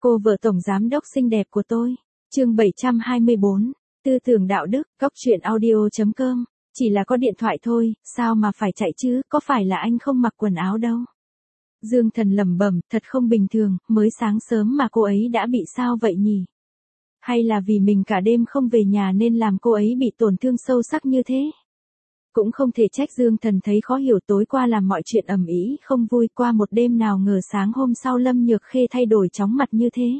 Cô vợ tổng giám đốc xinh đẹp của tôi. Chương 724. Tư tưởng đạo đức, góc truyện audio.com. Chỉ là có điện thoại thôi, sao mà phải chạy chứ, có phải là anh không mặc quần áo đâu. Dương Thần lẩm bẩm, thật không bình thường, mới sáng sớm mà cô ấy đã bị sao vậy nhỉ? Hay là vì mình cả đêm không về nhà nên làm cô ấy bị tổn thương sâu sắc như thế? Cũng không thể trách Dương Thần thấy khó hiểu, tối qua làm mọi chuyện ầm ĩ không vui, qua một đêm nào ngờ sáng hôm sau Lâm Nhược Khê thay đổi chóng mặt như thế.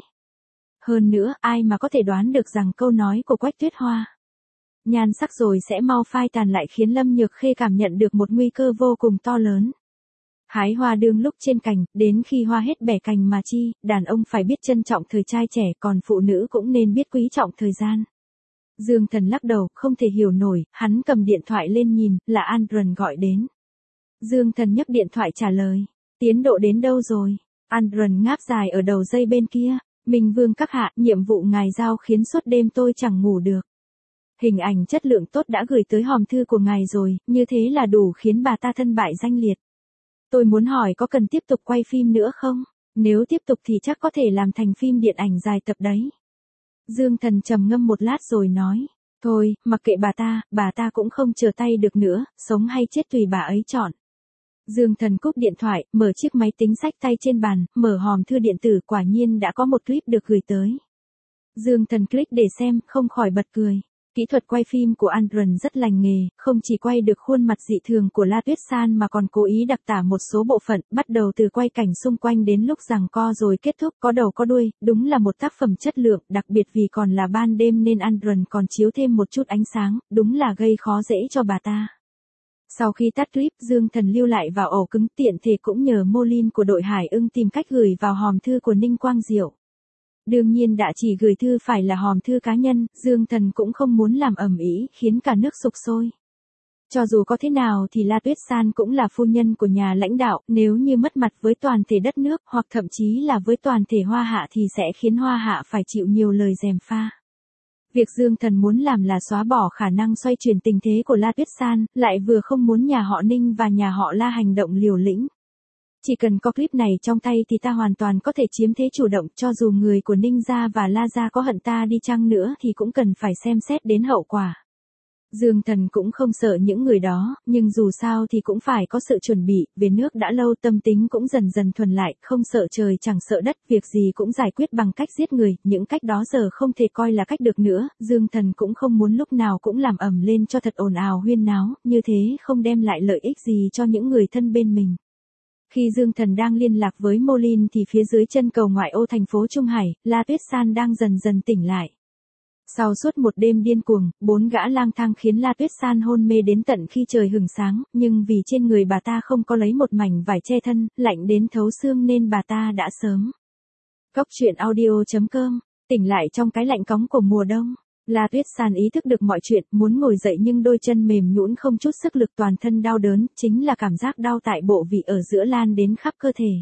Hơn nữa, ai mà có thể đoán được rằng câu nói của Quách Tuyết Hoa nhan sắc rồi sẽ mau phai tàn lại khiến Lâm Nhược Khê cảm nhận được một nguy cơ vô cùng to lớn. Hái hoa đương lúc trên cành, đến khi hoa hết bẻ cành mà chi, đàn ông phải biết trân trọng thời trai trẻ, còn phụ nữ cũng nên biết quý trọng thời gian. Dương Thần lắc đầu, không thể hiểu nổi, hắn cầm điện thoại lên nhìn, là Andron gọi đến. Dương Thần nhấc điện thoại trả lời, tiến độ đến đâu rồi? Andron ngáp dài ở đầu dây bên kia, Minh Vương các hạ, nhiệm vụ ngài giao khiến suốt đêm tôi chẳng ngủ được. Hình ảnh chất lượng tốt đã gửi tới hòm thư của ngài rồi, như thế là đủ khiến bà ta thân bại danh liệt. Tôi muốn hỏi có cần tiếp tục quay phim nữa không? Nếu tiếp tục thì chắc có thể làm thành phim điện ảnh dài tập đấy. Dương Thần trầm ngâm một lát rồi nói, thôi, mặc kệ bà ta cũng không chờ tay được nữa, sống hay chết tùy bà ấy chọn. Dương Thần cúp điện thoại, mở chiếc máy tính xách tay trên bàn, mở hòm thư điện tử, quả nhiên đã có một clip được gửi tới. Dương Thần click để xem, không khỏi bật cười. Kỹ thuật quay phim của Andron rất lành nghề, không chỉ quay được khuôn mặt dị thường của La Tuyết San mà còn cố ý đặc tả một số bộ phận, bắt đầu từ quay cảnh xung quanh đến lúc giằng co rồi kết thúc có đầu có đuôi, đúng là một tác phẩm chất lượng, đặc biệt vì còn là ban đêm nên Andron còn chiếu thêm một chút ánh sáng, đúng là gây khó dễ cho bà ta. Sau khi tắt clip, Dương Thần lưu lại vào ổ cứng, tiện thể cũng nhờ Molin của đội Hải Ưng tìm cách gửi vào hòm thư của Ninh Quang Diệu. Đương nhiên đã chỉ gửi thư phải là hòm thư cá nhân, Dương Thần cũng không muốn làm ầm ĩ khiến cả nước sục sôi. Cho dù có thế nào thì La Tuyết San cũng là phu nhân của nhà lãnh đạo, nếu như mất mặt với toàn thể đất nước hoặc thậm chí là với toàn thể Hoa Hạ thì sẽ khiến Hoa Hạ phải chịu nhiều lời gièm pha. Việc Dương Thần muốn làm là xóa bỏ khả năng xoay chuyển tình thế của La Tuyết San, lại vừa không muốn nhà họ Ninh và nhà họ La hành động liều lĩnh. Chỉ cần có clip này trong tay thì ta hoàn toàn có thể chiếm thế chủ động, cho dù người của Ninh gia và La gia có hận ta đi chăng nữa thì cũng cần phải xem xét đến hậu quả. Dương Thần cũng không sợ những người đó, nhưng dù sao thì cũng phải có sự chuẩn bị, về nước đã lâu tâm tính cũng dần dần thuần lại, không sợ trời chẳng sợ đất, việc gì cũng giải quyết bằng cách giết người, những cách đó giờ không thể coi là cách được nữa, Dương Thần cũng không muốn lúc nào cũng làm ầm lên cho thật ồn ào huyên náo, như thế không đem lại lợi ích gì cho những người thân bên mình. Khi Dương Thần đang liên lạc với Molin thì phía dưới chân cầu ngoại ô thành phố Trung Hải, La Tuyết San đang dần dần tỉnh lại. Sau suốt một đêm điên cuồng, 4 gã lang thang khiến La Tuyết San hôn mê đến tận khi trời hửng sáng, nhưng vì trên người bà ta không có lấy một mảnh vải che thân, lạnh đến thấu xương nên bà ta đã sớm. Góc truyện audio.com, tỉnh lại trong cái lạnh cóng của mùa đông. La Tuyết San ý thức được mọi chuyện, muốn ngồi dậy nhưng đôi chân mềm nhũn không chút sức lực, toàn thân đau đớn, chính là cảm giác đau tại bộ vị ở giữa lan đến khắp cơ thể.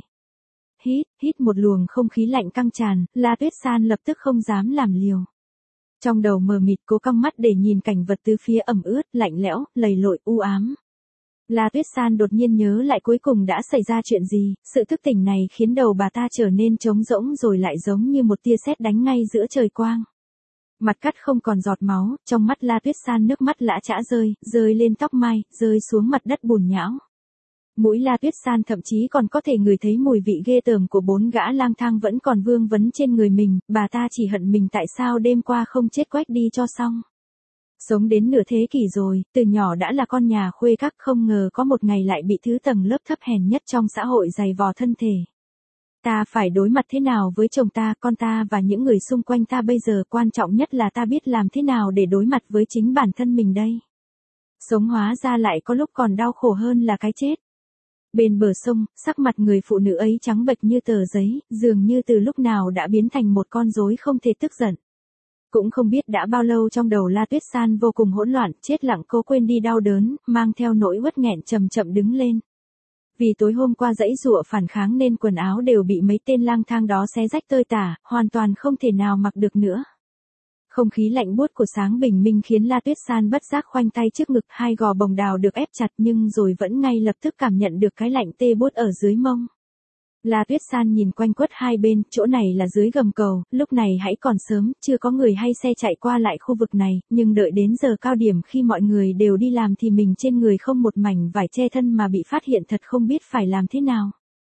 Hít một luồng không khí lạnh căng tràn, La Tuyết San lập tức không dám làm liều. Trong đầu mờ mịt cố cong mắt để nhìn cảnh vật tứ phía ẩm ướt, lạnh lẽo, lầy lội, u ám. La Tuyết San đột nhiên nhớ lại cuối cùng đã xảy ra chuyện gì, sự thức tỉnh này khiến đầu bà ta trở nên trống rỗng rồi lại giống như một tia sét đánh ngay giữa trời quang. Mặt cắt không còn giọt máu, trong mắt La Tuyết San nước mắt lã chã rơi lên tóc mai, rơi xuống mặt đất bùn nhão. Mũi La Tuyết San thậm chí còn có thể ngửi thấy mùi vị ghê tởm của 4 gã lang thang vẫn còn vương vấn trên người mình, bà ta chỉ hận mình tại sao đêm qua không chết quách đi cho xong. Sống đến nửa thế kỷ rồi, từ nhỏ đã là con nhà khuê các, không ngờ có một ngày lại bị thứ tầng lớp thấp hèn nhất trong xã hội giày vò thân thể. Ta phải đối mặt thế nào với chồng ta, con ta và những người xung quanh ta bây giờ, quan trọng nhất là ta biết làm thế nào để đối mặt với chính bản thân mình đây. Sống hóa ra lại có lúc còn đau khổ hơn là cái chết. Bên bờ sông, sắc mặt người phụ nữ ấy trắng bệch như tờ giấy, dường như từ lúc nào đã biến thành một con rối không thể tức giận. Cũng không biết đã bao lâu trong đầu La Tuyết San vô cùng hỗn loạn, chết lặng cô quên đi đau đớn, mang theo nỗi uất nghẹn chậm chậm đứng lên. Vì tối hôm qua giãy giụa phản kháng nên quần áo đều bị mấy tên lang thang đó xé rách tơi tả, hoàn toàn không thể nào mặc được nữa. Không khí lạnh buốt của sáng bình minh khiến La Tuyết San bất giác khoanh tay trước ngực, hai gò bồng đào được ép chặt nhưng rồi vẫn ngay lập tức cảm nhận được cái lạnh tê buốt ở dưới mông. La Tuyết San nhìn quanh quất hai bên, chỗ này là dưới gầm cầu, lúc này hãy còn sớm, chưa có người hay xe chạy qua lại khu vực này, nhưng đợi đến giờ cao điểm khi mọi người đều đi làm thì mình trên người không một mảnh vải che thân mà bị phát hiện thật không biết phải làm thế nào.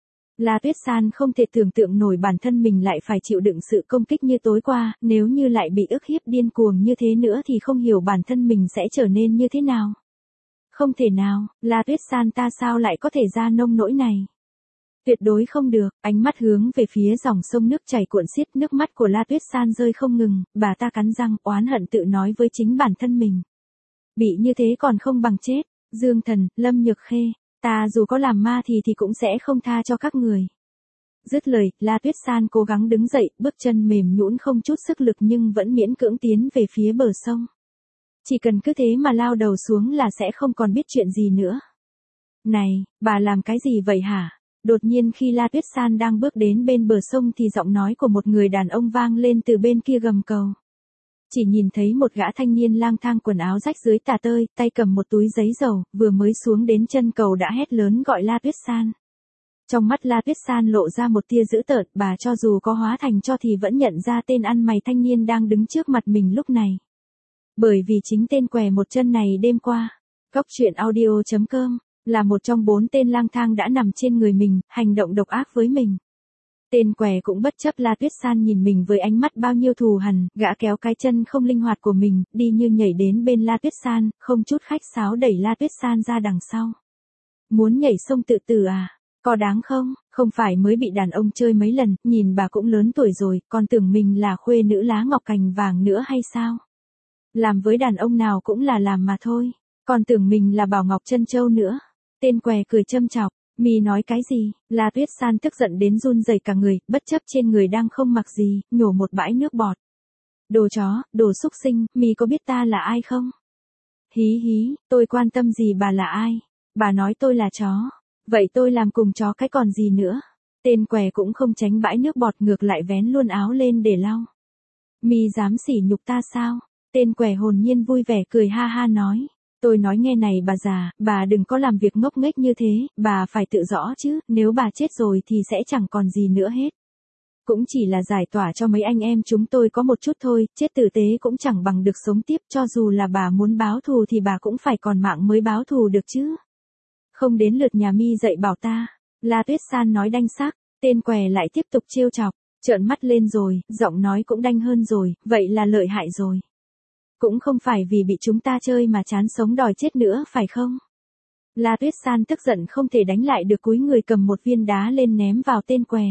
La Tuyết San không thể tưởng tượng nổi bản thân mình lại phải chịu đựng sự công kích như tối qua, nếu như lại bị ức hiếp điên cuồng như thế nữa thì không hiểu bản thân mình sẽ trở nên như thế nào. Không thể nào, La Tuyết San ta sao lại có thể ra nông nỗi này. Tuyệt đối không được, ánh mắt hướng về phía dòng sông nước chảy cuộn xiết, nước mắt của La Tuyết San rơi không ngừng, bà ta cắn răng, oán hận tự nói với chính bản thân mình. Bị như thế còn không bằng chết, Dương Thần, Lâm Nhược Khê, ta dù có làm ma thì cũng sẽ không tha cho các người. Dứt lời, La Tuyết San cố gắng đứng dậy, bước chân mềm nhũn không chút sức lực nhưng vẫn miễn cưỡng tiến về phía bờ sông. Chỉ cần cứ thế mà lao đầu xuống là sẽ không còn biết chuyện gì nữa. Này, bà làm cái gì vậy hả? Đột nhiên khi La Tuyết San đang bước đến bên bờ sông thì giọng nói của một người đàn ông vang lên từ bên kia gầm cầu. Chỉ nhìn thấy một gã thanh niên lang thang quần áo rách dưới tả tơi, tay cầm một túi giấy dầu, vừa mới xuống đến chân cầu đã hét lớn gọi La Tuyết San. Trong mắt La Tuyết San lộ ra một tia dữ tợn, bà cho dù có hóa thành cho thì vẫn nhận ra tên ăn mày thanh niên đang đứng trước mặt mình lúc này. Bởi vì chính tên què một chân này đêm qua, Góc Truyện Audio.com, là một trong 4 tên lang thang đã nằm trên người mình, hành động độc ác với mình. Tên què cũng bất chấp La Tuyết San nhìn mình với ánh mắt bao nhiêu thù hằn, gã kéo cái chân không linh hoạt của mình, đi như nhảy đến bên La Tuyết San, không chút khách sáo đẩy La Tuyết San ra đằng sau. Muốn nhảy sông tự tử à? Có đáng không? Không phải mới bị đàn ông chơi mấy lần, nhìn bà cũng lớn tuổi rồi, còn tưởng mình là khuê nữ lá ngọc cành vàng nữa hay sao? Làm với đàn ông nào cũng là làm mà thôi, còn tưởng mình là Bảo Ngọc Trân Châu nữa. Tên què cười châm chọc, mi nói cái gì? La Tuyết San tức giận đến run rẩy cả người, bất chấp trên người đang không mặc gì, nhổ một bãi nước bọt. Đồ chó, đồ xúc sinh, mi có biết ta là ai không? Hí hí, tôi quan tâm gì bà là ai? Bà nói tôi là chó. Vậy tôi làm cùng chó cái còn gì nữa? Tên què cũng không tránh bãi nước bọt, ngược lại vén luôn áo lên để lau. Mi dám sỉ nhục ta sao? Tên què hồn nhiên vui vẻ cười ha ha nói. Tôi nói nghe này bà già, bà đừng có làm việc ngốc nghếch như thế, bà phải tự rõ chứ, nếu bà chết rồi thì sẽ chẳng còn gì nữa hết. Cũng chỉ là giải tỏa cho mấy anh em chúng tôi có một chút thôi, chết tử tế cũng chẳng bằng được sống tiếp, cho dù là bà muốn báo thù thì bà cũng phải còn mạng mới báo thù được chứ. Không đến lượt nhà mi dạy bảo ta. La Tuyết San nói đanh xác, tên què lại tiếp tục trêu chọc, trợn mắt lên rồi, giọng nói cũng đanh hơn rồi, vậy là lợi hại rồi. Cũng không phải vì bị chúng ta chơi mà chán sống đòi chết nữa phải không? La Tuyết San tức giận không thể đánh lại được, cúi người cầm một viên đá lên ném vào tên què.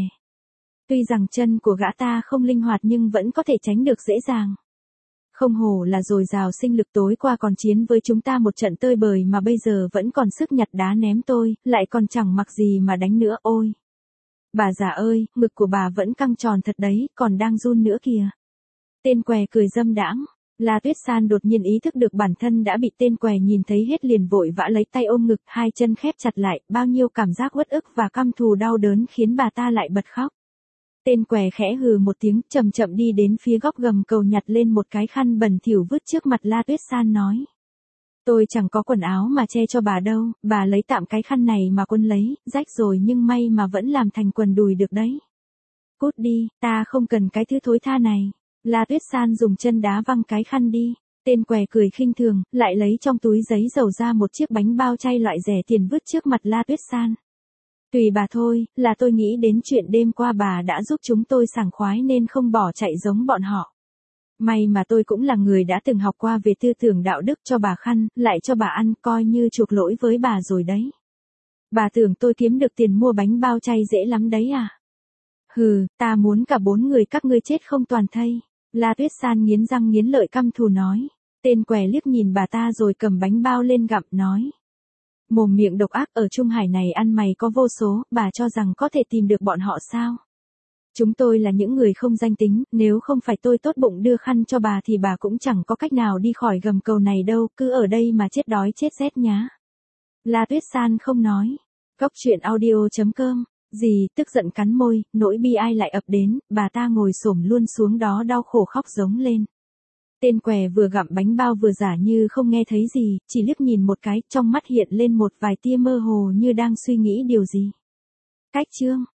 Tuy rằng chân của gã ta không linh hoạt nhưng vẫn có thể tránh được dễ dàng. Không hổ là dồi dào sinh lực, tối qua còn chiến với chúng ta một trận tơi bời mà bây giờ vẫn còn sức nhặt đá ném tôi, lại còn chẳng mặc gì mà đánh nữa, ôi. Bà già ơi, ngực của bà vẫn căng tròn thật đấy, còn đang run nữa kìa. Tên què cười dâm đãng. La Tuyết San đột nhiên ý thức được bản thân đã bị tên què nhìn thấy hết, liền vội vã lấy tay ôm ngực, hai chân khép chặt lại, bao nhiêu cảm giác uất ức và căm thù đau đớn khiến bà ta lại bật khóc. Tên què khẽ hừ một tiếng, chậm chậm đi đến phía góc gầm cầu, nhặt lên một cái khăn bẩn thỉu vứt trước mặt La Tuyết San nói. Tôi chẳng có quần áo mà che cho bà đâu, bà lấy tạm cái khăn này mà quấn lấy, rách rồi nhưng may mà vẫn làm thành quần đùi được đấy. Cút đi, ta không cần cái thứ thối tha này. La Tuyết San dùng chân đá văng cái khăn đi. Tên què cười khinh thường, lại lấy trong túi giấy dầu ra một chiếc bánh bao chay loại rẻ tiền vứt trước mặt La Tuyết San. Tùy bà thôi, là tôi nghĩ đến chuyện đêm qua bà đã giúp chúng tôi sảng khoái nên không bỏ chạy giống bọn họ. May mà tôi cũng là người đã từng học qua về tư tưởng đạo đức, cho bà khăn, lại cho bà ăn, coi như chuộc lỗi với bà rồi đấy. Bà tưởng tôi kiếm được tiền mua bánh bao chay dễ lắm đấy à? Hừ, ta muốn cả 4 người các ngươi chết không toàn thây. La Tuyết San nghiến răng nghiến lợi căm thù nói. Tên què liếc nhìn bà ta rồi cầm bánh bao lên gặm nói. Mồm miệng độc ác, ở Trung Hải này ăn mày có vô số, bà cho rằng có thể tìm được bọn họ sao? Chúng tôi là những người không danh tính, nếu không phải tôi tốt bụng đưa khăn cho bà thì bà cũng chẳng có cách nào đi khỏi gầm cầu này đâu, cứ ở đây mà chết đói chết rét nhá. La Tuyết San không nói. Góc Truyện Audio.com. Gì, tức giận cắn môi, nỗi bi ai lại ập đến, bà ta ngồi xổm luôn xuống đó đau khổ khóc giống lên. Tên què vừa gặm bánh bao vừa giả như không nghe thấy gì, chỉ liếc nhìn một cái, trong mắt hiện lên một vài tia mơ hồ như đang suy nghĩ điều gì. Cách chương